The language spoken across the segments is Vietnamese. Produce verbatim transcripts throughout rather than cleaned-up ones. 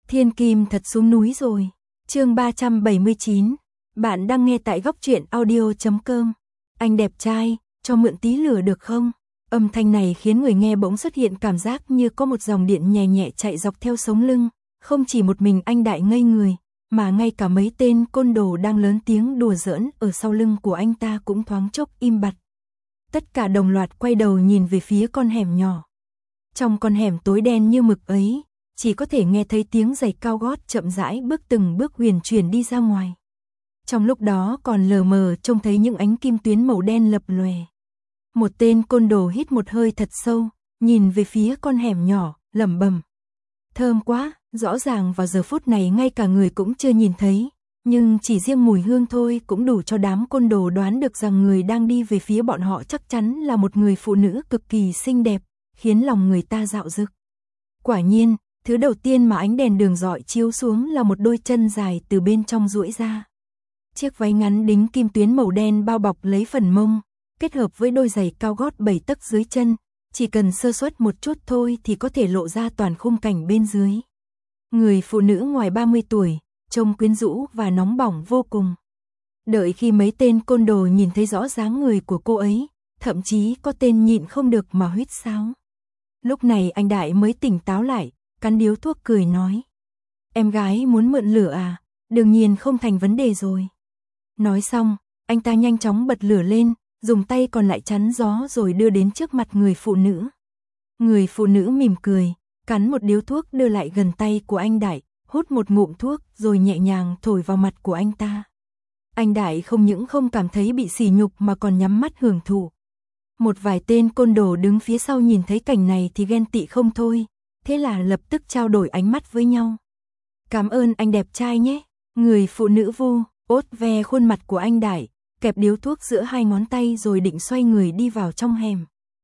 Thiên Kim thật xuống núi rồi. Chương ba trăm bảy mươi chín. Bạn đang nghe tại góc truyện audio chấm com. Anh đẹp trai, cho mượn tí lửa được không? Âm thanh này khiến người nghe bỗng xuất hiện cảm giác như có một dòng điện nhẹ nhẹ chạy dọc theo sống lưng, không chỉ một mình anh Đại ngây người, mà ngay cả mấy tên côn đồ đang lớn tiếng đùa giỡn ở sau lưng của anh ta cũng thoáng chốc im bặt. Tất cả đồng loạt quay đầu nhìn về phía con hẻm nhỏ. Trong con hẻm tối đen như mực ấy, chỉ có thể nghe thấy tiếng giày cao gót chậm rãi bước từng bước huyền chuyển đi ra ngoài. Trong lúc đó còn lờ mờ trông thấy những ánh kim tuyến màu đen lập lòe. Một tên côn đồ hít một hơi thật sâu, nhìn về phía con hẻm nhỏ, lẩm bẩm. Thơm quá, rõ ràng vào giờ phút này ngay cả người cũng chưa nhìn thấy, nhưng chỉ riêng mùi hương thôi cũng đủ cho đám côn đồ đoán được rằng người đang đi về phía bọn họ chắc chắn là một người phụ nữ cực kỳ xinh đẹp, khiến lòng người ta dạo dực. Quả nhiên, thứ đầu tiên mà ánh đèn đường rọi chiếu xuống là một đôi chân dài từ bên trong duỗi ra. Chiếc váy ngắn đính kim tuyến màu đen bao bọc lấy phần mông, kết hợp với đôi giày cao gót bảy tấc dưới chân, chỉ cần sơ suất một chút thôi thì có thể lộ ra toàn khung cảnh bên dưới. Người phụ nữ ngoài ba mươi tuổi, trông quyến rũ và nóng bỏng vô cùng. Đợi khi mấy tên côn đồ nhìn thấy rõ dáng người của cô ấy, thậm chí có tên nhịn không được mà huýt sáo. Lúc này anh Đại mới tỉnh táo lại, cắn điếu thuốc cười nói. Em gái muốn mượn lửa à? Đương nhiên không thành vấn đề rồi. Nói xong, anh ta nhanh chóng bật lửa lên, dùng tay còn lại chắn gió rồi đưa đến trước mặt người phụ nữ. Người phụ nữ mỉm cười, cắn một điếu thuốc đưa lại gần tay của anh Đại, hút một ngụm thuốc rồi nhẹ nhàng thổi vào mặt của anh ta. Anh Đại không những không cảm thấy bị sỉ nhục mà còn nhắm mắt hưởng thụ. Một vài tên côn đồ đứng phía sau nhìn thấy cảnh này thì ghen tị không thôi, thế là lập tức trao đổi ánh mắt với nhau. Cảm ơn anh đẹp trai nhé. Người phụ nữ vu, ốt ve khuôn mặt của anh Đại, kẹp điếu thuốc giữa hai ngón tay rồi định xoay người đi vào trong hẻm.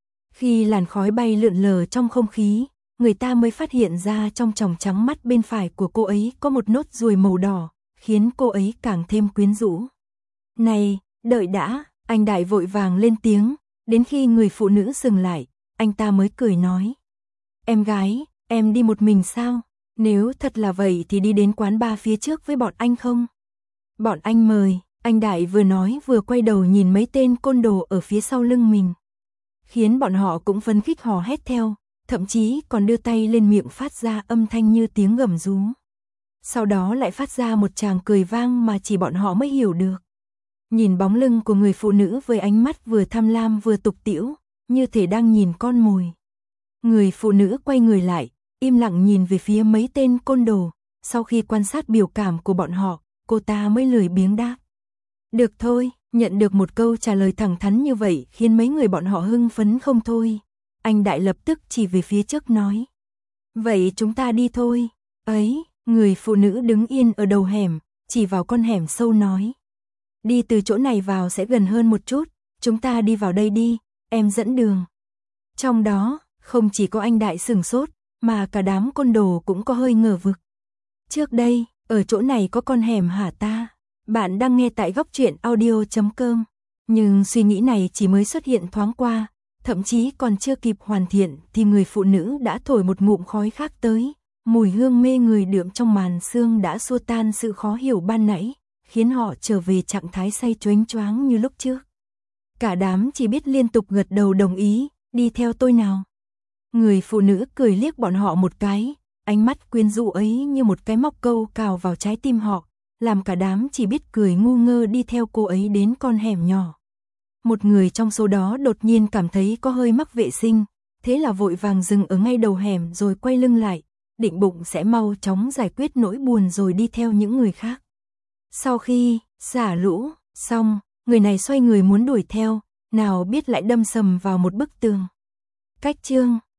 Khi làn khói bay lượn lờ trong không khí, người ta mới phát hiện ra trong tròng trắng mắt bên phải của cô ấy có một nốt ruồi màu đỏ, khiến cô ấy càng thêm quyến rũ. Này, đợi đã, anh Đại vội vàng lên tiếng, đến khi người phụ nữ dừng lại, anh ta mới cười nói. Em gái, em đi một mình sao? Nếu thật là vậy thì đi đến quán bar phía trước với bọn anh không? Bọn anh mời, anh Đại vừa nói vừa quay đầu nhìn mấy tên côn đồ ở phía sau lưng mình. Khiến bọn họ cũng phấn khích hò hét theo, thậm chí còn đưa tay lên miệng phát ra âm thanh như tiếng gầm rú. Sau đó lại phát ra một tràng cười vang mà chỉ bọn họ mới hiểu được. Nhìn bóng lưng của người phụ nữ với ánh mắt vừa tham lam vừa tục tĩu, như thể đang nhìn con mồi. Người phụ nữ quay người lại, im lặng nhìn về phía mấy tên côn đồ, sau khi quan sát biểu cảm của bọn họ, cô ta mới lười biếng đáp. Được thôi, nhận được một câu trả lời thẳng thắn như vậy khiến mấy người bọn họ hưng phấn không thôi. Anh Đại lập tức chỉ về phía trước nói. Vậy chúng ta đi thôi. Ấy, người phụ nữ đứng yên ở đầu hẻm, chỉ vào con hẻm sâu nói. Đi từ chỗ này vào sẽ gần hơn một chút, chúng ta đi vào đây đi, em dẫn đường. Trong đó, không chỉ có anh Đại sửng sốt, mà cả đám côn đồ cũng có hơi ngờ vực. Trước đây, ở chỗ này có con hẻm hả ta? Bạn đang nghe tại góc truyện audio chấm com. Nhưng suy nghĩ này chỉ mới xuất hiện thoáng qua, thậm chí còn chưa kịp hoàn thiện thì người phụ nữ đã thổi một ngụm khói khác tới. Mùi hương mê người đượm trong màn sương đã xua tan sự khó hiểu ban nãy, khiến họ trở về trạng thái say choáng choáng như lúc trước. Cả đám chỉ biết liên tục gật đầu đồng ý, đi theo tôi nào. Người phụ nữ cười liếc bọn họ một cái, ánh mắt quyến rũ ấy như một cái móc câu cào vào trái tim họ, làm cả đám chỉ biết cười ngu ngơ đi theo cô ấy đến con hẻm nhỏ. Một người trong số đó đột nhiên cảm thấy có hơi mắc vệ sinh, thế là vội vàng dừng ở ngay đầu hẻm rồi quay lưng lại, định bụng sẽ mau chóng giải quyết nỗi buồn rồi đi theo những người khác. Sau khi xả lũ xong, người này xoay người muốn đuổi theo, nào biết lại đâm sầm vào một bức tường. Cách chương